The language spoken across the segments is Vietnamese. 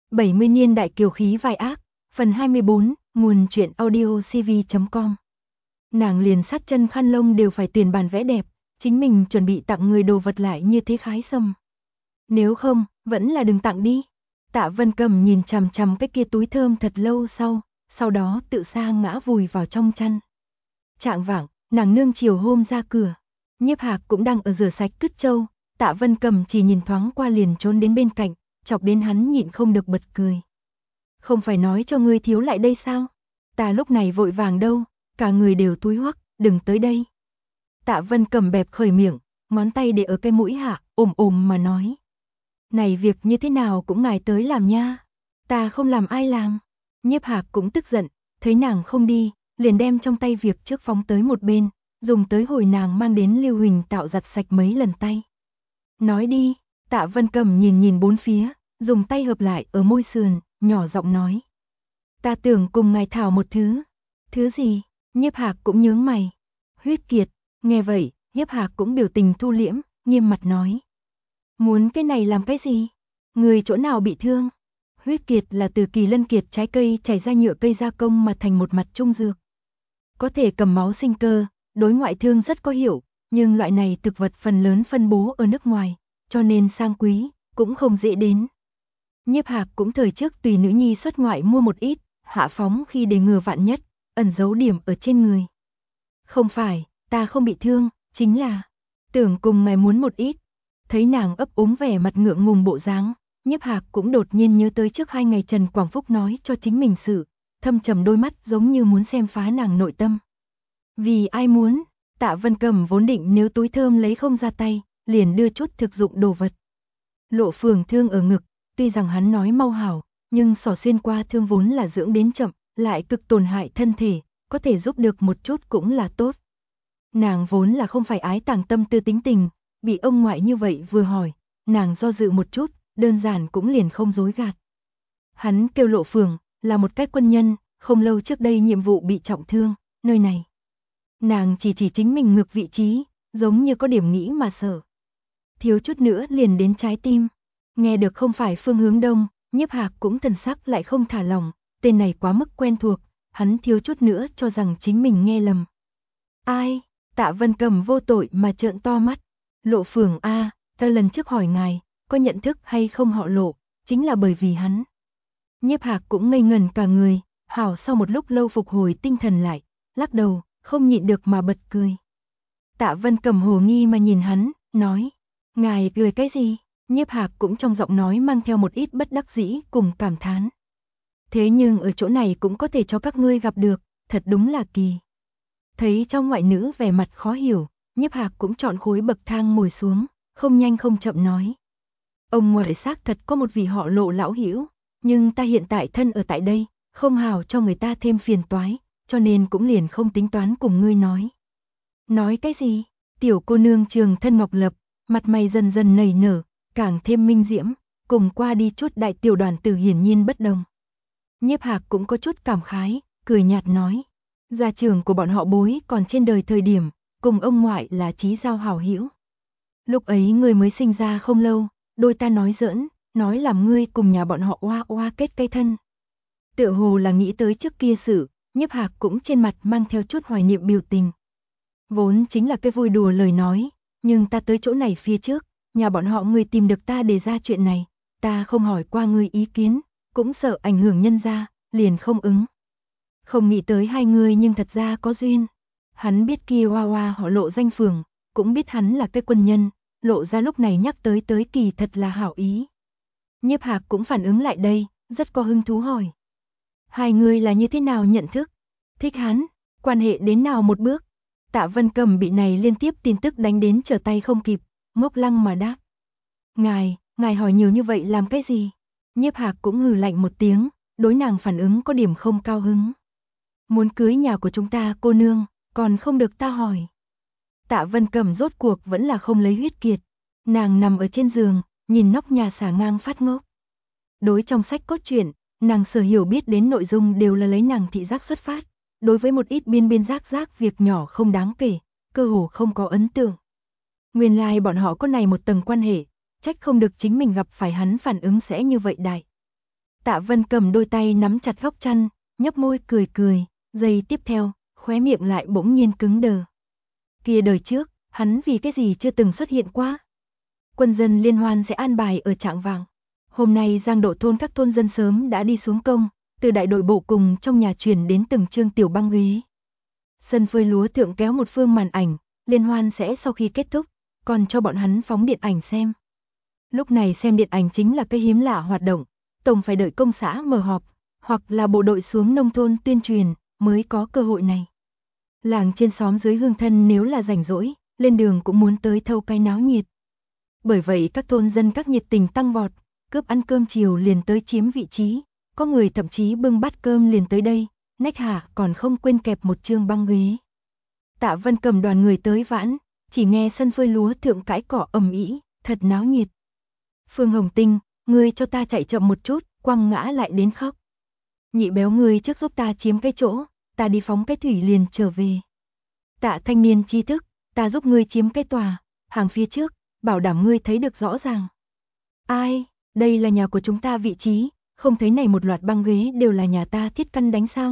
70 niên đại kiều khí vai ác, phần 24, nguồn truyện audio cv.com. Nàng liền sát chân khăn lông đều phải tuyển bản vẽ đẹp, chính mình chuẩn bị tặng người đồ vật lại như thế khái sâm. Nếu không, vẫn là đừng tặng đi. Tạ Vân Cầm nhìn chằm chằm cái kia túi thơm thật lâu sau đó tự sa ngã vùi vào trong chăn. Chạng vạng, nàng nương chiều hôm ra cửa, Nhiếp Hạc cũng đang ở rửa sạch cứt trâu, Tạ Vân Cầm chỉ nhìn thoáng qua liền trốn đến bên cạnh, chọc đến hắn nhịn không được bật cười. Không phải nói cho ngươi thiếu lại đây sao? Ta lúc này vội vàng đâu, cả người đều túi hoắc, đừng tới đây. Tạ Vân Cầm bẹp khởi miệng, ngón tay để ở cái mũi hạ, ồm mà nói. Này việc như thế nào cũng ngài tới làm nha, ta không làm ai làm. Nhiếp Hạc cũng tức giận, thấy nàng không đi, liền đem trong tay việc trước phóng tới một bên, dùng tới hồi nàng mang đến Lưu Huỳnh tạo giặt sạch mấy lần tay. Nói đi, Tạ Vân Cầm nhìn bốn phía, dùng tay hợp lại ở môi sườn, nhỏ giọng nói. Ta tưởng cùng ngài thảo một thứ. Thứ gì? Nhiếp Hạc cũng nhướng mày. Huyết kiệt. Nghe vậy, Nhiếp Hạc cũng biểu tình thu liễm, nghiêm mặt nói. Muốn cái này làm cái gì? Người chỗ nào bị thương? Huyết kiệt là từ kỳ lân kiệt trái cây chảy ra nhựa cây gia công mà thành một mặt trung dược. Có thể cầm máu sinh cơ, đối ngoại thương rất có hiệu, nhưng loại này thực vật phần lớn phân bố ở nước ngoài, cho nên sang quý, cũng không dễ đến. Nhiếp Hạc cũng thời trước tùy nữ nhi xuất ngoại mua một ít, hạ phóng khi để ngừa vạn nhất, ẩn giấu điểm ở trên người. Không phải, ta không bị thương, chính là tưởng cùng ngài muốn một ít. Thấy nàng ấp úng vẻ mặt ngượng ngùng bộ dáng, Nhiếp Hạc cũng đột nhiên nhớ tới trước 2 ngày Trần Quảng Phúc nói cho chính mình sự, thâm trầm đôi mắt giống như muốn xem phá nàng nội tâm. Vì ai muốn? Tạ Vân Cầm vốn định nếu túi thơm lấy không ra tay, liền đưa chút thực dụng đồ vật. Lộ Phường thương ở ngực, tuy rằng hắn nói mau hảo, nhưng xỏ xuyên qua thương vốn là dưỡng đến chậm, lại cực tổn hại thân thể, có thể giúp được một chút cũng là tốt. Nàng vốn là không phải ái tàng tâm tư tính tình, bị ông ngoại như vậy vừa hỏi, nàng do dự một chút, đơn giản cũng liền không dối gạt. Hắn kêu Lộ Phường, là một cái quân nhân, không lâu trước đây nhiệm vụ bị trọng thương, nơi này. Nàng chỉ chính mình ngược vị trí, giống như có điểm nghĩ mà sợ. Thiếu chút nữa liền đến trái tim. Nghe được không phải phương hướng đông, Nhiếp Hạc cũng thần sắc lại không thả lỏng, tên này quá mức quen thuộc, hắn thiếu chút nữa cho rằng chính mình nghe lầm. Ai? Tạ Vân Cầm vô tội mà trợn to mắt. Lộ Phường a, ta lần trước hỏi ngài, có nhận thức hay không họ Lộ, chính là bởi vì hắn. Nhiếp Hạc cũng ngây ngẩn cả người, hảo sau một lúc lâu phục hồi tinh thần lại, lắc đầu, không nhịn được mà bật cười. Tạ Vân Cầm hồ nghi mà nhìn hắn, nói, ngài cười cái gì? Nhiếp Hạc cũng trong giọng nói mang theo một ít bất đắc dĩ cùng cảm thán. Thế nhưng ở chỗ này cũng có thể cho các ngươi gặp được, thật đúng là kỳ. Thấy trong ngoại nữ vẻ mặt khó hiểu, Nhiếp Hạc cũng chọn khối bậc thang ngồi xuống, không nhanh không chậm nói. Ông ngoại xác thật có một vị họ Lộ lão hữu, nhưng ta hiện tại thân ở tại đây, không hào cho người ta thêm phiền toái, cho nên cũng liền không tính toán cùng ngươi nói. Nói cái gì? Tiểu cô nương Trường Thân Ngọc Lập, mặt mày dần dần nảy nở, càng thêm minh diễm, cùng qua đi chút đại tiểu đoàn tử hiển nhiên bất đồng. Nhiếp Hạc cũng có chút cảm khái, cười nhạt nói. Gia trưởng của bọn họ bối còn trên đời thời điểm, cùng ông ngoại là chí giao hảo hữu. Lúc ấy người mới sinh ra không lâu, đôi ta nói giỡn, nói làm ngươi cùng nhà bọn họ oa oa kết cây thân. Tựa hồ là nghĩ tới trước kia sự, Nhiếp Hạc cũng trên mặt mang theo chút hoài niệm biểu tình. Vốn chính là cái vui đùa lời nói, nhưng ta tới chỗ này phía trước, nhà bọn họ người tìm được ta để ra chuyện này, ta không hỏi qua ngươi ý kiến, cũng sợ ảnh hưởng nhân gia, liền không ứng. Không nghĩ tới hai người nhưng thật ra có duyên. Hắn biết kia Hoa Hoa họ Lộ danh phường, cũng biết hắn là cái quân nhân, Lộ ra lúc này nhắc tới kỳ thật là hảo ý. Nhiếp Hạc cũng phản ứng lại đây, rất có hứng thú hỏi. Hai người là như thế nào nhận thức? Thích hắn, quan hệ đến nào một bước? Tạ Vân Cầm bị này liên tiếp tin tức đánh đến trở tay không kịp, ngốc lăng mà đáp. Ngài hỏi nhiều như vậy làm cái gì? Nhiếp Hạc cũng hừ lạnh một tiếng, đối nàng phản ứng có điểm không cao hứng. Muốn cưới nhà của chúng ta cô nương, còn không được ta hỏi. Tạ Vân Cầm rốt cuộc vẫn là không lấy huyết kiệt. Nàng nằm ở trên giường, nhìn nóc nhà xả ngang phát ngốc. Đối trong sách cốt truyện, nàng sở hiểu biết đến nội dung đều là lấy nàng thị giác xuất phát. Đối với một ít biên rác việc nhỏ không đáng kể, cơ hồ không có ấn tượng. Nguyên lai bọn họ có này một tầng quan hệ, trách không được chính mình gặp phải hắn phản ứng sẽ như vậy đại. Tạ Vân cầm đôi tay nắm chặt góc chăn, nhấp môi cười cười, giây tiếp theo, khóe miệng lại bỗng nhiên cứng đờ. Kia đời trước, hắn vì cái gì chưa từng xuất hiện qua? Quân dân liên hoan sẽ an bài ở Trạng Vàng. Hôm nay Giang Độ thôn các thôn dân sớm đã đi xuống công, từ đại đội bộ cùng trong nhà truyền đến từng chương tiểu băng ghế. Sân phơi lúa thượng kéo một phương màn ảnh, liên hoan sẽ sau khi kết thúc, còn cho bọn hắn phóng điện ảnh xem. Lúc này xem điện ảnh chính là cái hiếm lạ hoạt động, tổng phải đợi công xã mở họp, hoặc là bộ đội xuống nông thôn tuyên truyền, mới có cơ hội này. Làng trên xóm dưới hương thân nếu là rảnh rỗi, lên đường cũng muốn tới thâu cái náo nhiệt. Bởi vậy các thôn dân các nhiệt tình tăng vọt, cướp ăn cơm chiều liền tới chiếm vị trí, có người thậm chí bưng bát cơm liền tới đây, nách hạ còn không quên kẹp một chương băng ghế. Tạ Vân cầm đoàn người tới vãn, chỉ nghe sân phơi lúa thượng cãi cỏ ầm ĩ, thật náo nhiệt. Phương Hồng Tinh, ngươi cho ta chạy chậm một chút, quăng ngã lại đến khóc. Nhị béo ngươi trước giúp ta chiếm cái chỗ, ta đi phóng cái thủy liền trở về. Tạ thanh niên tri thức, ta giúp ngươi chiếm cái tòa, hàng phía trước, bảo đảm ngươi thấy được rõ ràng. Ai, đây là nhà của chúng ta vị trí, không thấy này một loạt băng ghế đều là nhà ta thiết căn đánh sao?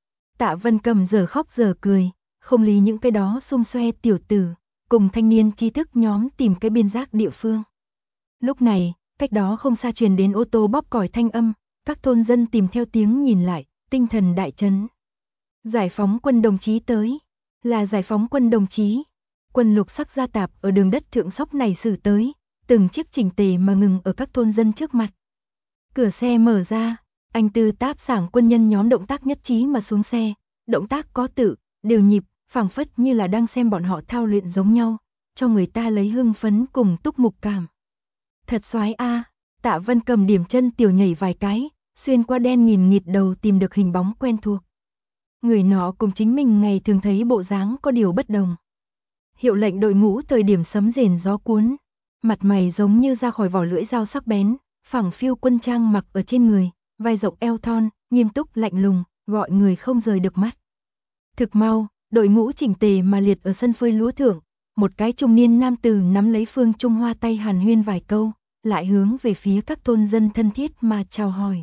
Tạ Vân cầm giờ khóc giờ cười, không lý những cái đó xung xoe tiểu tử, cùng thanh niên tri thức nhóm tìm cái biên giác địa phương. Lúc này, cách đó không xa truyền đến ô tô bóp còi thanh âm, các thôn dân tìm theo tiếng nhìn lại, tinh thần đại chấn. Giải phóng quân đồng chí tới, là giải phóng quân đồng chí. Quân lục sắc gia tạp ở đường đất thượng sóc này xử tới, từng chiếc chỉnh tề mà ngừng ở các thôn dân trước mặt. Cửa xe mở ra, anh Tư Táp sảng quân nhân nhóm động tác nhất trí mà xuống xe, động tác có tự, đều nhịp, phảng phất như là đang xem bọn họ thao luyện giống nhau, cho người ta lấy hưng phấn cùng túc mục cảm. Thật xoái a, Tạ Vân cầm điểm chân tiểu nhảy vài cái, xuyên qua đen nghìn nghịt đầu tìm được hình bóng quen thuộc. Người nọ cùng chính mình ngày thường thấy bộ dáng có điều bất đồng. Hiệu lệnh đội ngũ thời điểm sấm rền gió cuốn, mặt mày giống như ra khỏi vỏ lưỡi dao sắc bén, phẳng phiu quân trang mặc ở trên người, vai rộng eo thon, nghiêm túc lạnh lùng, gọi người không rời được mắt. Thực mau, đội ngũ chỉnh tề mà liệt ở sân phơi lúa thượng, một cái trung niên nam tử nắm lấy Phương Trung Hoa tay hàn huyên vài câu, lại hướng về phía các thôn dân thân thiết mà chào hỏi.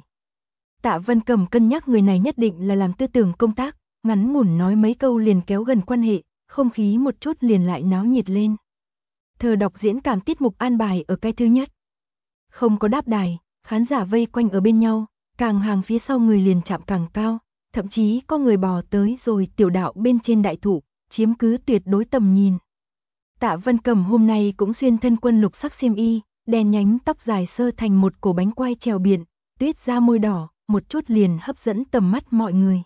Tạ Vân cầm cân nhắc người này nhất định là làm tư tưởng công tác, ngắn ngủn nói mấy câu liền kéo gần quan hệ, không khí một chút liền lại náo nhiệt lên. Thơ đọc diễn cảm tiết mục an bài ở cái thứ nhất. Không có đáp đài, khán giả vây quanh ở bên nhau, càng hàng phía sau người liền chạm càng cao, thậm chí có người bò tới rồi tiểu đạo bên trên đại thụ, chiếm cứ tuyệt đối tầm nhìn. Tạ Vân cầm hôm nay cũng xuyên thân quân lục sắc xiêm y, đen nhánh tóc dài sơ thành một cổ bánh quai trèo biển, tuyết da môi đỏ, một chút liền hấp dẫn tầm mắt mọi người.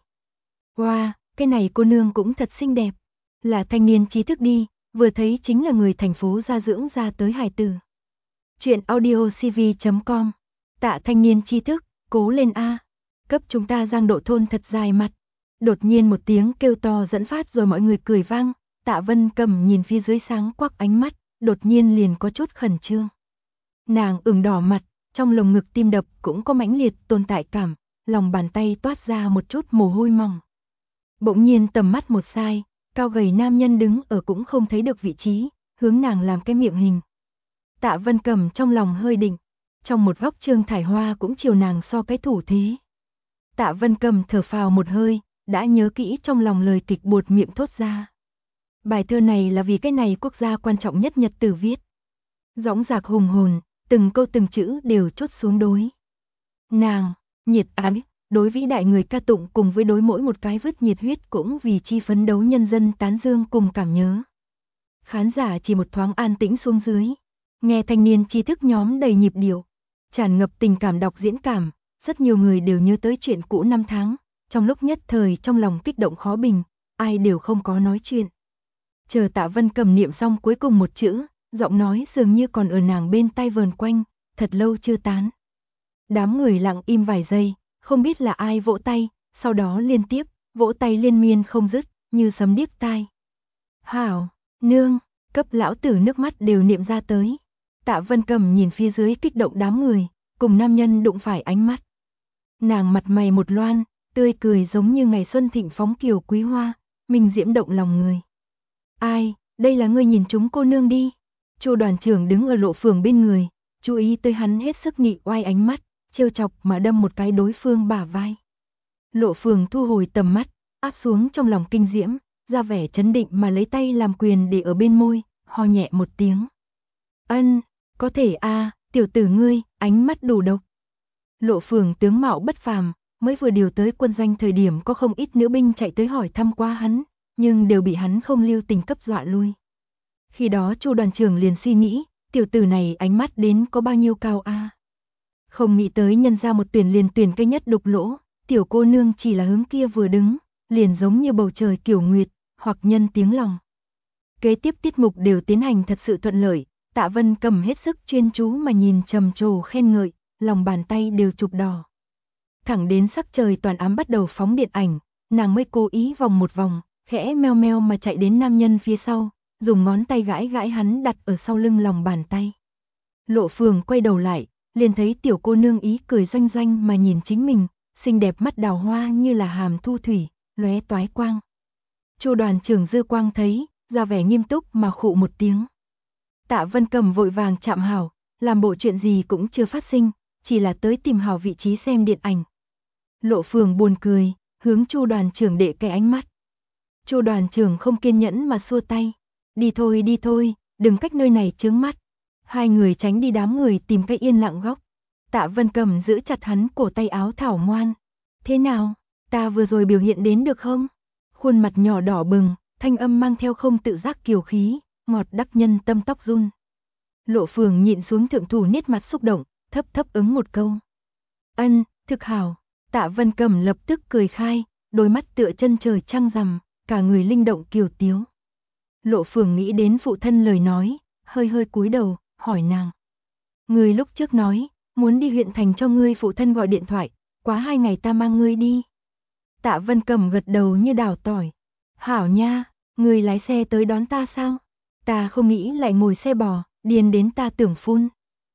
Wow, cái này cô nương cũng thật xinh đẹp, là thanh niên trí thức đi, vừa thấy chính là người thành phố gia dưỡng ra tới hài tử. Chuyện audio cv.com, Tạ thanh niên trí thức, cố lên a, cấp chúng ta Giang Độ thôn thật dài mặt. Đột nhiên một tiếng kêu to dẫn phát rồi mọi người cười vang, Tạ Vân cầm nhìn phía dưới sáng quắc ánh mắt, đột nhiên liền có chút khẩn trương. Nàng ửng đỏ mặt, trong lồng ngực tim đập cũng có mãnh liệt tồn tại cảm, lòng bàn tay toát ra một chút mồ hôi mỏng. Bỗng nhiên tầm mắt một sai, cao gầy nam nhân đứng ở cũng không thấy được vị trí, hướng nàng làm cái miệng hình. Tạ Vân cầm trong lòng hơi định, trong một góc Trương Thải Hoa cũng chiều nàng so cái thủ thế. Tạ Vân cầm thở phào một hơi, đã nhớ kỹ trong lòng lời kịch buột miệng thốt ra. Bài thơ này là vì cái này quốc gia quan trọng nhất nhật tử viết. Dõng dạc hùng hồn, từng câu từng chữ đều chốt xuống đối. Nàng, nhiệt ái, đối vĩ đại người ca tụng cùng với đối mỗi một cái vứt nhiệt huyết cũng vì chi phấn đấu nhân dân tán dương cùng cảm nhớ. Khán giả chỉ một thoáng an tĩnh xuống dưới, nghe thanh niên tri thức nhóm đầy nhịp điệu, tràn ngập tình cảm đọc diễn cảm, rất nhiều người đều nhớ tới chuyện cũ năm tháng, trong lúc nhất thời trong lòng kích động khó bình, ai đều không có nói chuyện. Chờ Tạ Vân cầm niệm xong cuối cùng một chữ, giọng nói dường như còn ở nàng bên tai vờn quanh, thật lâu chưa tán. Đám người lặng im vài giây, không biết là ai vỗ tay, sau đó liên tiếp, vỗ tay liên miên không dứt, như sấm điếc tai. Hảo, nương, cấp lão tử nước mắt đều niệm ra tới. Tạ Vân cầm nhìn phía dưới kích động đám người, cùng nam nhân đụng phải ánh mắt. Nàng mặt mày một loan, tươi cười giống như ngày xuân thịnh phóng kiều quý hoa, mình diễm động lòng người. Ai, đây là ngươi nhìn chúng cô nương đi. Chu đoàn trưởng đứng ở lộ phường bên người, chú ý tới hắn hết sức nị oai ánh mắt, trêu chọc mà đâm một cái đối phương bả vai. Lộ Phường thu hồi tầm mắt, áp xuống trong lòng kinh diễm, ra vẻ chấn định mà lấy tay làm quyền để ở bên môi, ho nhẹ một tiếng. Ân, có thể a, tiểu tử ngươi, ánh mắt đủ độc. Lộ Phường tướng mạo bất phàm, mới vừa điều tới quân doanh thời điểm có không ít nữ binh chạy tới hỏi thăm qua hắn, nhưng đều bị hắn không lưu tình cấp dọa lui. Khi đó Chu đoàn trưởng liền suy nghĩ, tiểu tử này ánh mắt đến có bao nhiêu cao a. Không nghĩ tới nhân ra một tuyển liền tuyển cây nhất đục lỗ, tiểu cô nương chỉ là hướng kia vừa đứng, liền giống như bầu trời kiểu nguyệt, hoặc nhân tiếng lòng. Kế tiếp tiết mục đều tiến hành thật sự thuận lợi, Tạ Vân Cầm hết sức chuyên chú mà nhìn trầm trồ khen ngợi, lòng bàn tay đều chụp đỏ. Thẳng đến sắc trời toàn ám bắt đầu phóng điện ảnh, nàng mới cố ý vòng một vòng, khẽ meo meo mà chạy đến nam nhân phía sau, dùng ngón tay gãi gãi hắn đặt ở sau lưng lòng bàn tay. Lộ Phường quay đầu lại, liền thấy tiểu cô nương ý cười doanh doanh mà nhìn chính mình, xinh đẹp mắt đào hoa như là hàm thu thủy, lóe toái quang. Chu đoàn trưởng dư quang thấy, ra vẻ nghiêm túc mà khụ một tiếng. Tạ Vân Cầm vội vàng chạm hảo, làm bộ chuyện gì cũng chưa phát sinh, chỉ là tới tìm hảo vị trí xem điện ảnh. Lộ Phường buồn cười, hướng Chu đoàn trưởng đệ cái ánh mắt. Chu đoàn trưởng không kiên nhẫn mà xua tay. Đi thôi, đừng cách nơi này chướng mắt. Hai người tránh đi đám người tìm cái yên lặng góc. Tạ Vân Cầm giữ chặt hắn cổ tay áo thảo ngoan. Thế nào, ta vừa rồi biểu hiện đến được không? Khuôn mặt nhỏ đỏ bừng, thanh âm mang theo không tự giác kiều khí, ngọt đắc nhân tâm tóc run. Lộ Phường nhịn xuống thượng thủ nét mặt xúc động, thấp thấp ứng một câu. Ân, thực hảo. Tạ Vân Cầm lập tức cười khai, đôi mắt tựa chân trời trăng rằm, cả người linh động kiều tiếu. Lộ Phường nghĩ đến phụ thân lời nói, hơi hơi cúi đầu, hỏi nàng. Ngươi lúc trước nói, muốn đi huyện thành cho ngươi phụ thân gọi điện thoại, quá 2 ngày ta mang ngươi đi. Tạ Vân Cầm gật đầu như đào tỏi. Hảo nha, ngươi lái xe tới đón ta sao? Ta không nghĩ lại ngồi xe bò, điên đến ta tưởng phun.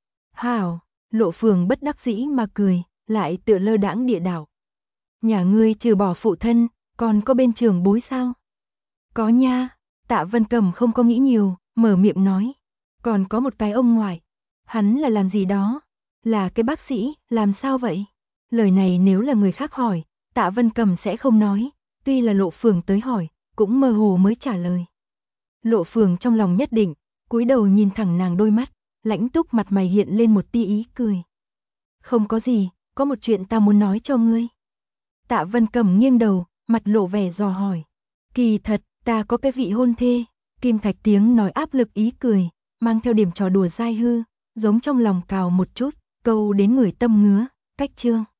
Hảo, Lộ Phường bất đắc dĩ mà cười, lại tựa lơ đãng địa đảo. Nhà ngươi trừ bỏ phụ thân, còn có bên trường bối sao? Có nha, Tạ Vân Cầm không có nghĩ nhiều, mở miệng nói. Còn có một cái ông ngoại. Hắn là làm gì đó? Là cái bác sĩ, làm sao vậy? Lời này nếu là người khác hỏi, Tạ Vân Cầm sẽ không nói, tuy là Lộ Phường tới hỏi, cũng mơ hồ mới trả lời. Lộ Phường trong lòng nhất định, cúi đầu nhìn thẳng nàng đôi mắt, lãnh túc mặt mày hiện lên một tia ý cười. Không có gì, có một chuyện ta muốn nói cho ngươi. Tạ Vân Cầm nghiêng đầu, mặt lộ vẻ dò hỏi. Kỳ thật, ta có cái vị hôn thê. Kim Thạch tiếng nói áp lực ý cười, mang theo điểm trò đùa dai hư, giống trong lòng cào một chút, câu đến người tâm ngứa, cách chương.